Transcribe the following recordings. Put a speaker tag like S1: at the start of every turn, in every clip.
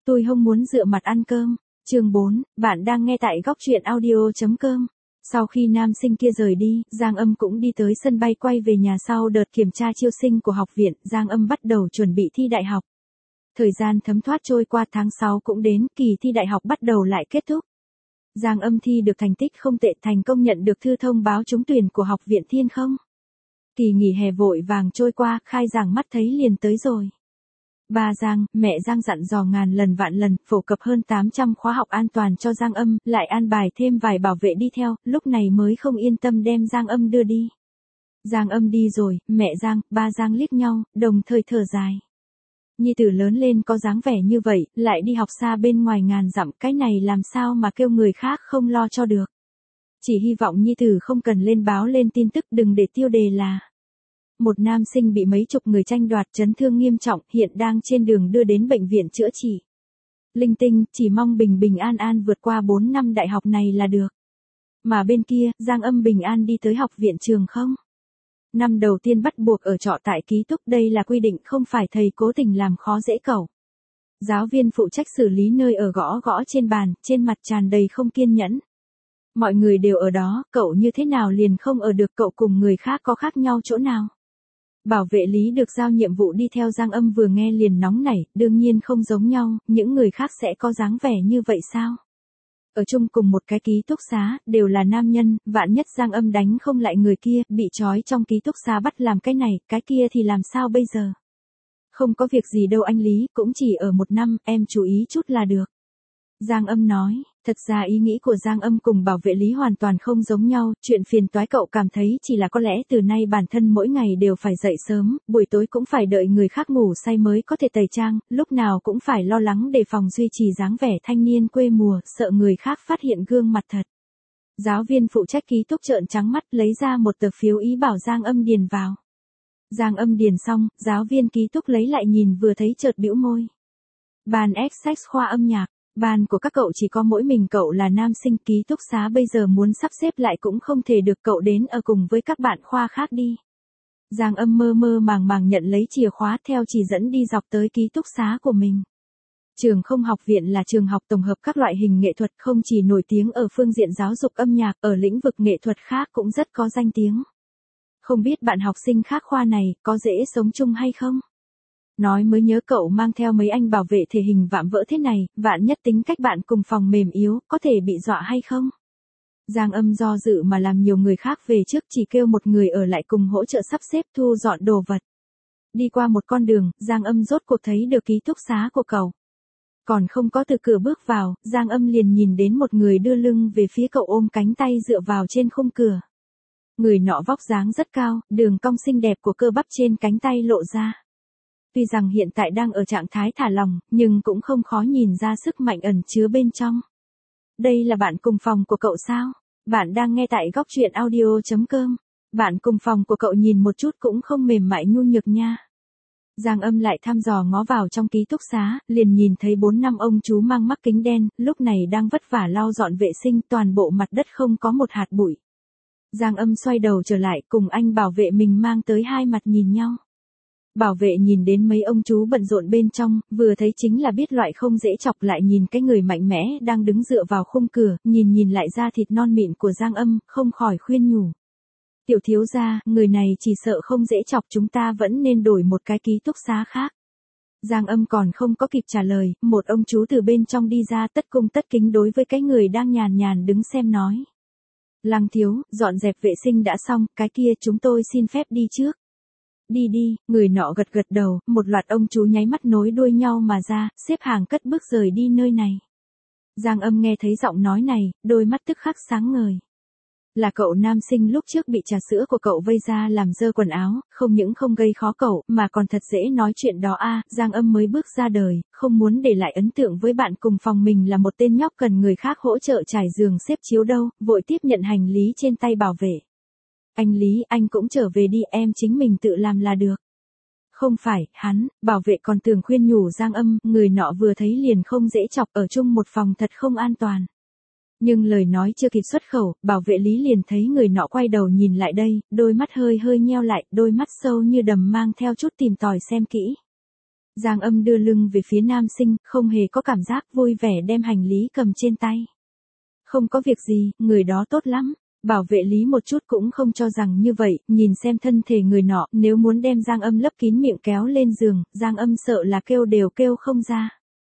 S1: Tôi không muốn dựa mặt ăn cơm. Chương 4, bạn đang nghe tại góc truyện audio.com. Sau khi nam sinh kia rời đi, Giang Âm cũng đi tới sân bay quay về nhà sau đợt kiểm tra chiêu sinh của học viện, Giang Âm bắt đầu chuẩn bị thi đại học. Thời gian thấm thoát trôi qua, tháng 6 cũng đến, kỳ thi đại học bắt đầu lại kết thúc. Giang Âm thi được thành tích không tệ, thành công nhận được thư thông báo trúng tuyển của học viện Thiên Không. Kỳ nghỉ hè vội vàng trôi qua, khai giảng mắt thấy liền tới rồi. Ba Giang, mẹ Giang dặn dò ngàn lần vạn lần, phổ cập hơn 800 khóa học an toàn cho Giang Âm, lại an bài thêm vài bảo vệ đi theo, lúc này mới không yên tâm đem Giang Âm đưa đi. Giang Âm đi rồi, mẹ Giang, ba Giang liếc nhau, đồng thời thở dài. Nhi tử lớn lên có dáng vẻ như vậy, lại đi học xa bên ngoài ngàn dặm, cái này làm sao mà kêu người khác không lo cho được. Chỉ hy vọng Nhi tử không cần lên báo lên tin tức, đừng để tiêu đề là một nam sinh bị mấy chục người tranh đoạt, chấn thương nghiêm trọng, hiện đang trên đường đưa đến bệnh viện chữa trị. Linh tinh, chỉ mong bình bình an an vượt qua 4 năm đại học này là được. Mà bên kia, Giang Âm bình an đi tới học viện Trường Không. Năm đầu tiên bắt buộc ở trọ tại ký túc, đây là quy định, không phải thầy cố tình làm khó dễ cậu. Giáo viên phụ trách xử lý nơi ở gõ gõ trên bàn, trên mặt tràn đầy không kiên nhẫn. Mọi người đều ở đó, cậu như thế nào liền không ở được, cậu cùng người khác có khác nhau chỗ nào? Bảo vệ lý được giao nhiệm vụ đi theo Giang Âm vừa nghe liền nóng nảy, đương nhiên không giống nhau, những người khác sẽ có dáng vẻ như vậy sao? Ở chung cùng một cái ký túc xá, đều là nam nhân, vạn nhất Giang Âm đánh không lại người kia, bị trói trong ký túc xá bắt làm cái này, cái kia thì làm sao bây giờ? Không có việc gì đâu anh Lý, cũng chỉ ở 1 năm, em chú ý chút là được. Giang Âm nói, thật ra ý nghĩ của Giang Âm cùng bảo vệ lý hoàn toàn không giống nhau, chuyện phiền toái cậu cảm thấy chỉ là có lẽ từ nay bản thân mỗi ngày đều phải dậy sớm, buổi tối cũng phải đợi người khác ngủ say mới có thể tẩy trang, lúc nào cũng phải lo lắng đề phòng duy trì dáng vẻ thanh niên quê mùa, sợ người khác phát hiện gương mặt thật. Giáo viên phụ trách ký túc trợn trắng mắt lấy ra một tờ phiếu ý bảo Giang Âm điền vào. Giang Âm điền xong, giáo viên ký túc lấy lại nhìn vừa thấy chợt bĩu môi. Ban XX khoa âm nhạc. Ban của các cậu chỉ có mỗi mình cậu là nam sinh, ký túc xá bây giờ muốn sắp xếp lại cũng không thể được, cậu đến ở cùng với các bạn khoa khác đi. Giang Âm mơ mơ màng màng nhận lấy chìa khóa theo chỉ dẫn đi dọc tới ký túc xá của mình. Trường Không học viện là trường học tổng hợp các loại hình nghệ thuật, không chỉ nổi tiếng ở phương diện giáo dục âm nhạc, ở lĩnh vực nghệ thuật khác cũng rất có danh tiếng. Không biết bạn học sinh khác khoa này có dễ sống chung hay không? Nói mới nhớ cậu mang theo mấy anh bảo vệ thể hình vạm vỡ thế này, vạn nhất tính cách bạn cùng phòng mềm yếu, có thể bị dọa hay không? Giang Âm do dự mà làm nhiều người khác về trước, chỉ kêu một người ở lại cùng hỗ trợ sắp xếp thu dọn đồ vật. Đi qua một con đường, Giang Âm rốt cuộc thấy được ký túc xá của cậu. Còn không có từ cửa bước vào, Giang Âm liền nhìn đến một người đưa lưng về phía cậu, ôm cánh tay dựa vào trên khung cửa. Người nọ vóc dáng rất cao, đường cong xinh đẹp của cơ bắp trên cánh tay lộ ra. Tuy rằng hiện tại đang ở trạng thái thả lỏng, nhưng cũng không khó nhìn ra sức mạnh ẩn chứa bên trong. Đây là bạn cùng phòng của cậu sao? Bạn đang nghe tại góc truyện audio.com. Bạn cùng phòng của cậu nhìn một chút cũng không mềm mại nhu nhược nha. Giang Âm lại thăm dò ngó vào trong ký túc xá, liền nhìn thấy 4-5 ông chú mang mắc kính đen, lúc này đang vất vả lau dọn vệ sinh, toàn bộ mặt đất không có một hạt bụi. Giang Âm xoay đầu trở lại, cùng anh bảo vệ mình mang tới hai mặt nhìn nhau. Bảo vệ nhìn đến mấy ông chú bận rộn bên trong, vừa thấy chính là biết loại không dễ chọc, lại nhìn cái người mạnh mẽ đang đứng dựa vào khung cửa, nhìn lại da thịt non mịn của Giang Âm, không khỏi khuyên nhủ. Tiểu thiếu gia, người này chỉ sợ không dễ chọc, chúng ta vẫn nên đổi một cái ký túc xá khác. Giang Âm còn không có kịp trả lời, một ông chú từ bên trong đi ra, tất cung tất kính đối với cái người đang nhàn nhàn đứng xem nói. Lăng thiếu, dọn dẹp vệ sinh đã xong, cái kia chúng tôi xin phép đi trước. Đi đi, người nọ gật gật đầu, một loạt ông chú nháy mắt nối đuôi nhau mà ra, xếp hàng cất bước rời đi nơi này. Giang Âm nghe thấy giọng nói này, đôi mắt tức khắc sáng ngời. Là cậu nam sinh lúc trước bị trà sữa của cậu vây ra làm dơ quần áo, không những không gây khó cậu, mà còn thật dễ nói chuyện đó a. Giang Âm mới bước ra đời, không muốn để lại ấn tượng với bạn cùng phòng mình là một tên nhóc cần người khác hỗ trợ trải giường xếp chiếu đâu, vội tiếp nhận hành lý trên tay bảo vệ. Anh Lý, anh cũng trở về đi, em chính mình tự làm là được. Không phải, hắn, bảo vệ còn tưởng khuyên nhủ Giang Âm, người nọ vừa thấy liền không dễ chọc, ở chung một phòng thật không an toàn. Nhưng lời nói chưa kịp xuất khẩu, bảo vệ Lý liền thấy người nọ quay đầu nhìn lại đây, đôi mắt hơi nheo lại, đôi mắt sâu như đầm mang theo chút tìm tòi xem kỹ. Giang Âm đưa lưng về phía nam sinh, không hề có cảm giác vui vẻ đem hành lý cầm trên tay. Không có việc gì, người đó tốt lắm. Bảo vệ lý một chút cũng không cho rằng như vậy, nhìn xem thân thể người nọ, nếu muốn đem Giang Âm lấp kín miệng kéo lên giường, Giang Âm sợ là kêu đều kêu không ra.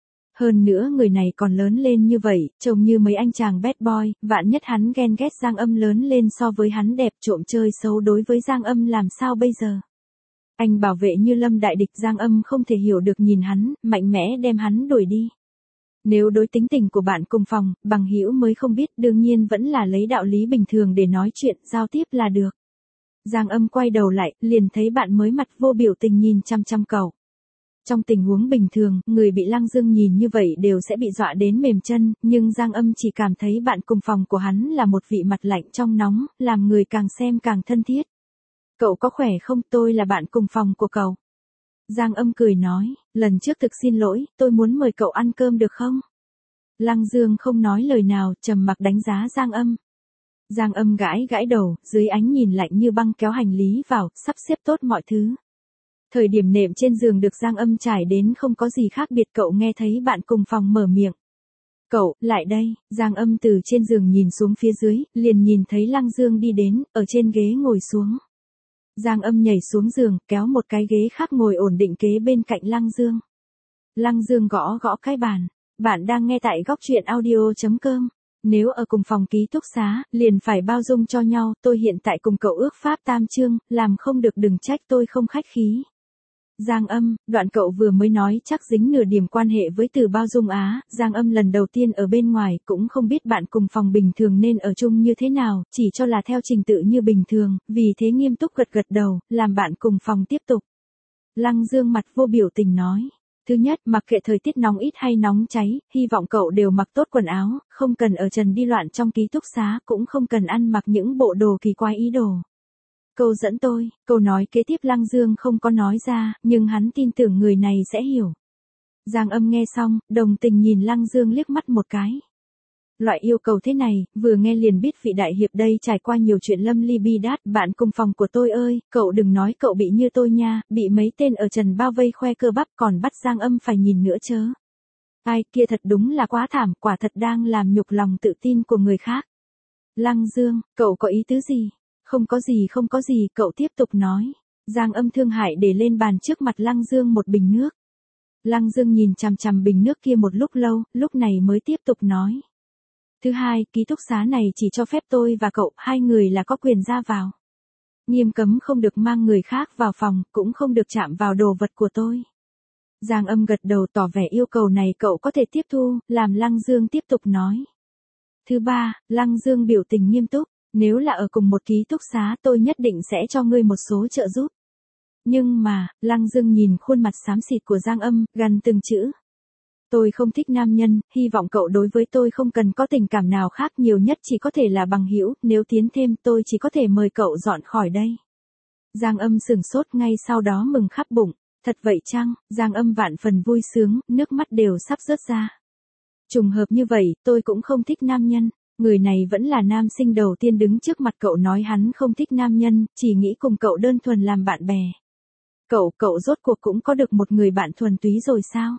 S1: Hơn nữa người này còn lớn lên như vậy, trông như mấy anh chàng bad boy, vạn nhất hắn ghen ghét Giang Âm lớn lên so với hắn đẹp, trộm chơi xấu đối với Giang Âm làm sao bây giờ. Anh bảo vệ như lâm đại địch, Giang Âm không thể hiểu được, nhìn hắn, mạnh mẽ đem hắn đuổi đi. Nếu đối tính tình của bạn cùng phòng, bằng hữu mới không biết, đương nhiên vẫn là lấy đạo lý bình thường để nói chuyện, giao tiếp là được. Giang Âm quay đầu lại, liền thấy bạn mới mặt vô biểu tình nhìn chăm chăm cậu. Trong tình huống bình thường, người bị Lăng Dương nhìn như vậy đều sẽ bị dọa đến mềm chân, nhưng Giang Âm chỉ cảm thấy bạn cùng phòng của hắn là một vị mặt lạnh trong nóng, làm người càng xem càng thân thiết. Cậu có khỏe không, tôi là bạn cùng phòng của cậu. Giang Âm cười nói, lần trước thực xin lỗi, tôi muốn mời cậu ăn cơm được không? Lăng Dương không nói lời nào, trầm mặc đánh giá Giang Âm. Giang Âm gãi gãi đầu, dưới ánh nhìn lạnh như băng kéo hành lý vào, sắp xếp tốt mọi thứ. Thời điểm nệm trên giường được Giang Âm trải đến không có gì khác biệt, cậu nghe thấy bạn cùng phòng mở miệng. Cậu, lại đây. Giang Âm từ trên giường nhìn xuống phía dưới, liền nhìn thấy Lăng Dương đi đến, ở trên ghế ngồi xuống. Giang Âm nhảy xuống giường, kéo một cái ghế khác ngồi ổn định kế bên cạnh Lăng Dương. Lăng Dương gõ gõ cái bàn. Bạn đang nghe tại góc truyện audio.com. Nếu ở cùng phòng ký túc xá, liền phải bao dung cho nhau, tôi hiện tại cùng cậu ước pháp tam chương, làm không được đừng trách tôi không khách khí. Giang Âm, đoạn cậu vừa mới nói chắc dính nửa điểm quan hệ với từ bao dung á. Giang Âm lần đầu tiên ở bên ngoài, cũng không biết bạn cùng phòng bình thường nên ở chung như thế nào, chỉ cho là theo trình tự như bình thường, vì thế nghiêm túc gật gật đầu, làm bạn cùng phòng tiếp tục. Lăng Dương mặt vô biểu tình nói. Thứ nhất, mặc kệ thời tiết nóng ít hay nóng cháy, hy vọng cậu đều mặc tốt quần áo, không cần ở trần đi loạn trong ký túc xá, cũng không cần ăn mặc những bộ đồ kỳ quái ý đồ. Câu dẫn tôi, câu nói kế tiếp Lăng Dương không có nói ra, nhưng hắn tin tưởng người này sẽ hiểu. Giang Âm nghe xong, đồng tình nhìn Lăng Dương liếc mắt một cái. Loại yêu cầu thế này, vừa nghe liền biết vị đại hiệp đây trải qua nhiều chuyện lâm ly bi đát. Bạn cùng phòng của tôi ơi, cậu đừng nói cậu bị như tôi nha, bị mấy tên ở trần bao vây khoe cơ bắp còn bắt Giang Âm phải nhìn nữa chớ. Ai kia thật đúng là quá thảm, quả thật đang làm nhục lòng tự tin của người khác. Lăng Dương, cậu có ý tứ gì? Không có gì, cậu tiếp tục nói. Giang Âm thương hại để lên bàn trước mặt Lăng Dương một bình nước. Lăng Dương nhìn chằm chằm bình nước kia một lúc lâu, lúc này mới tiếp tục nói. Thứ hai, ký túc xá này chỉ cho phép tôi và cậu, hai người là có quyền ra vào. Nghiêm cấm không được mang người khác vào phòng, cũng không được chạm vào đồ vật của tôi. Giang Âm gật đầu tỏ vẻ yêu cầu này cậu có thể tiếp thu, làm Lăng Dương tiếp tục nói. Thứ ba, Lăng Dương biểu tình nghiêm túc, nếu là ở cùng một ký túc xá tôi nhất định sẽ cho ngươi một số trợ giúp. Nhưng mà, Lăng Dương nhìn khuôn mặt xám xịt của Giang Âm, gằn từng chữ. Tôi không thích nam nhân, hy vọng cậu đối với tôi không cần có tình cảm nào khác, nhiều nhất chỉ có thể là bằng hữu, nếu tiến thêm tôi chỉ có thể mời cậu dọn khỏi đây. Giang Âm sửng sốt, ngay sau đó mừng khắp bụng. Thật vậy chăng? Giang Âm vạn phần vui sướng, nước mắt đều sắp rớt ra. Trùng hợp như vậy, tôi cũng không thích nam nhân. Người này vẫn là nam sinh đầu tiên đứng trước mặt cậu nói hắn không thích nam nhân, chỉ nghĩ cùng cậu đơn thuần làm bạn bè. Cậu rốt cuộc cũng có được một người bạn thuần túy rồi sao?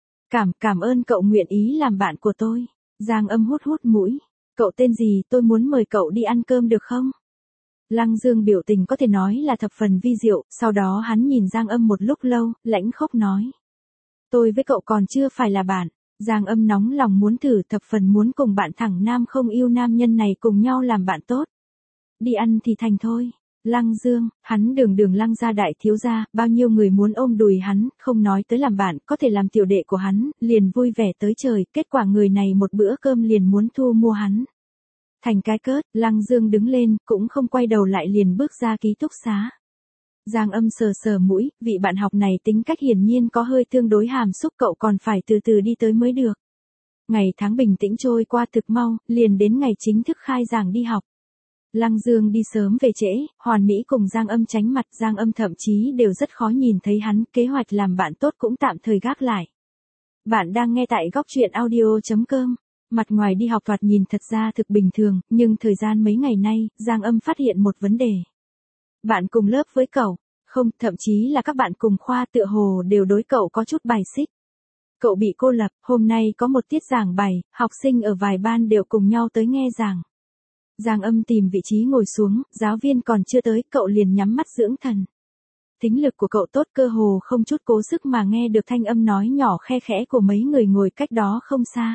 S1: Cảm ơn cậu nguyện ý làm bạn của tôi. Giang Âm hút mũi. Cậu tên gì, tôi muốn mời cậu đi ăn cơm được không? Lăng Dương biểu tình có thể nói là thập phần vi diệu, sau đó hắn nhìn Giang Âm một lúc lâu, lãnh khốc nói. Tôi với cậu còn chưa phải là bạn. Giang Âm nóng lòng muốn thử, thập phần muốn cùng bạn thẳng nam không yêu nam nhân này cùng nhau làm bạn tốt. Đi ăn thì thành thôi. Lăng Dương, hắn đường Lăng gia đại thiếu gia, bao nhiêu người muốn ôm đùi hắn, không nói tới làm bạn, có thể làm tiểu đệ của hắn, liền vui vẻ tới trời, kết quả người này một bữa cơm liền muốn thu mua hắn. Thành cái cớt, Lăng Dương đứng lên, cũng không quay đầu lại liền bước ra ký túc xá. Giang Âm sờ mũi, vị bạn học này tính cách hiển nhiên có hơi tương đối hàm xúc, cậu còn phải từ từ đi tới mới được. Ngày tháng bình tĩnh trôi qua thực mau, liền đến ngày chính thức khai giảng đi học. Lăng Dương đi sớm về trễ, Hoàn Mỹ cùng Giang Âm tránh mặt, Giang Âm thậm chí đều rất khó nhìn thấy hắn, kế hoạch làm bạn tốt cũng tạm thời gác lại. Bạn đang nghe tại góc truyện audio.com. Mặt ngoài đi học thoạt nhìn thật ra thực bình thường, nhưng thời gian mấy ngày nay, Giang Âm phát hiện một vấn đề. Bạn cùng lớp với cậu, Không, thậm chí là các bạn cùng khoa tựa hồ đều đối cậu có chút bài xích. Cậu bị cô lập, hôm nay có một tiết giảng bài, học sinh ở vài ban đều cùng nhau tới nghe giảng. Giang Âm tìm vị trí ngồi xuống, giáo viên còn chưa tới, cậu liền nhắm mắt dưỡng thần. Thính lực của cậu tốt, cơ hồ không chút cố sức mà nghe được thanh âm nói nhỏ khe khẽ của mấy người ngồi cách đó không xa.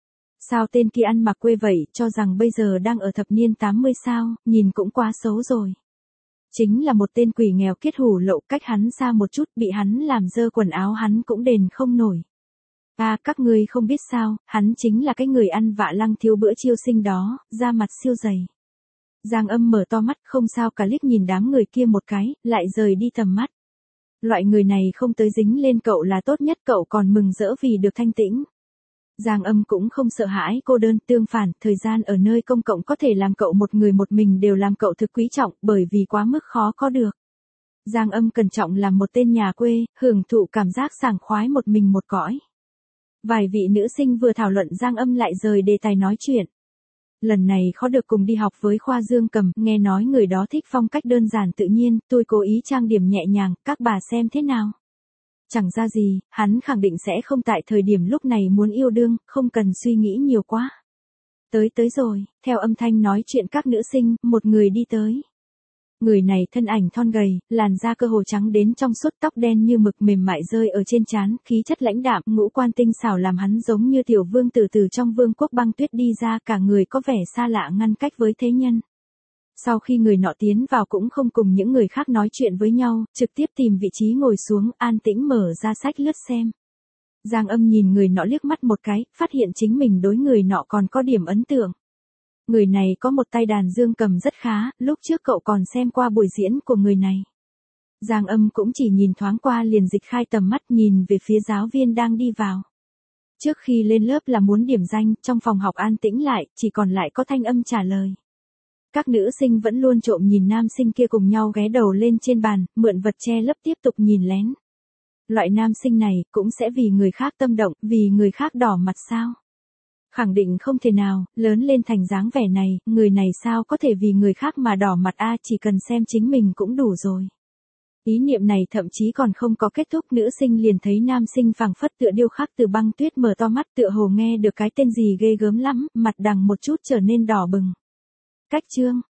S1: Sao tên kia ăn mặc quê vậy, cho rằng bây giờ đang ở thập niên 80 sao, nhìn cũng quá xấu rồi. Chính là một tên quỷ nghèo kiết hủ lậu, cách hắn xa một chút, bị hắn làm dơ quần áo hắn cũng đền không nổi. À, các ngươi không biết sao, hắn chính là cái người ăn vạ Lăng Thiếu bữa chiêu sinh đó, da mặt siêu dày. Giang Âm mở to mắt, không sao cả, liếc nhìn đám người kia một cái, lại rời đi tầm mắt. Loại người này không tới dính lên cậu là tốt nhất, cậu còn mừng rỡ vì được thanh tĩnh. Giang Âm cũng không sợ hãi cô đơn, tương phản, thời gian ở nơi công cộng có thể làm cậu một người một mình đều làm cậu thực quý trọng, bởi vì quá mức khó có được. Giang Âm cẩn trọng làm một tên nhà quê, hưởng thụ cảm giác sảng khoái một mình một cõi. Vài vị nữ sinh vừa thảo luận, Giang Âm lại rời đề tài nói chuyện. Lần này khó được cùng đi học với Khoa Dương Cầm, nghe nói người đó thích phong cách đơn giản tự nhiên, tôi cố ý trang điểm nhẹ nhàng, các bà xem thế nào. Chẳng ra gì, hắn khẳng định sẽ không tại thời điểm lúc này muốn yêu đương, không cần suy nghĩ nhiều quá. Tới rồi, theo âm thanh nói chuyện các nữ sinh, một người đi tới. Người này thân ảnh thon gầy, làn da cơ hồ trắng đến trong suốt, tóc đen như mực mềm mại rơi ở trên trán, khí chất lãnh đạm, ngũ quan tinh xảo làm hắn giống như tiểu vương tử từ trong vương quốc băng tuyết đi ra, cả người có vẻ xa lạ ngăn cách với thế nhân. Sau khi người nọ tiến vào cũng không cùng những người khác nói chuyện với nhau, trực tiếp tìm vị trí ngồi xuống, an tĩnh mở ra sách lướt xem. Giang Âm nhìn người nọ liếc mắt một cái, phát hiện chính mình đối người nọ còn có điểm ấn tượng. Người này có một tay đàn dương cầm rất khá, lúc trước cậu còn xem qua buổi diễn của người này. Giang Âm cũng chỉ nhìn thoáng qua liền dịch khai tầm mắt, nhìn về phía giáo viên đang đi vào. Trước khi lên lớp là muốn điểm danh, trong phòng học an tĩnh lại, chỉ còn lại có thanh âm trả lời. Các nữ sinh vẫn luôn trộm nhìn nam sinh kia cùng nhau ghé đầu lên trên bàn, mượn vật che lấp tiếp tục nhìn lén. Loại nam sinh này cũng sẽ vì người khác tâm động, vì người khác đỏ mặt sao? Khẳng định không thể nào, lớn lên thành dáng vẻ này, người này sao có thể vì người khác mà đỏ mặt a, chỉ cần xem chính mình cũng đủ rồi. Ý niệm này thậm chí còn không có kết thúc, nữ sinh liền thấy nam sinh phảng phất tựa điêu khắc từ băng tuyết mở to mắt, tựa hồ nghe được cái tên gì ghê gớm lắm, mặt đằng một chút trở nên đỏ bừng. Cách chương